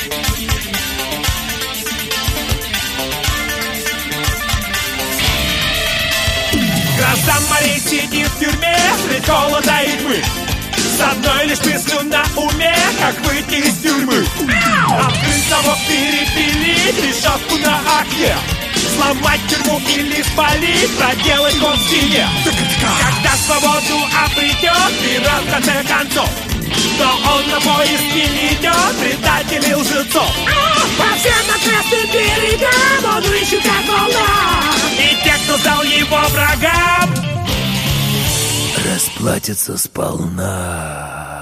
Граждан морей сидит в тюрьме средь холода и тьмы, с одной лишь мыслью на уме, как выйти из тюрьмы. Открыть замок, перепилить решетку на окне, сломать тюрьму или спалить, проделать ход в стене. Когда свободу обретет пират в конце концов, но он на поиск не идет предателей лжецов. По всем окрестным берегам он ищет как волна, и те, кто сдал его врагам, расплатятся сполна.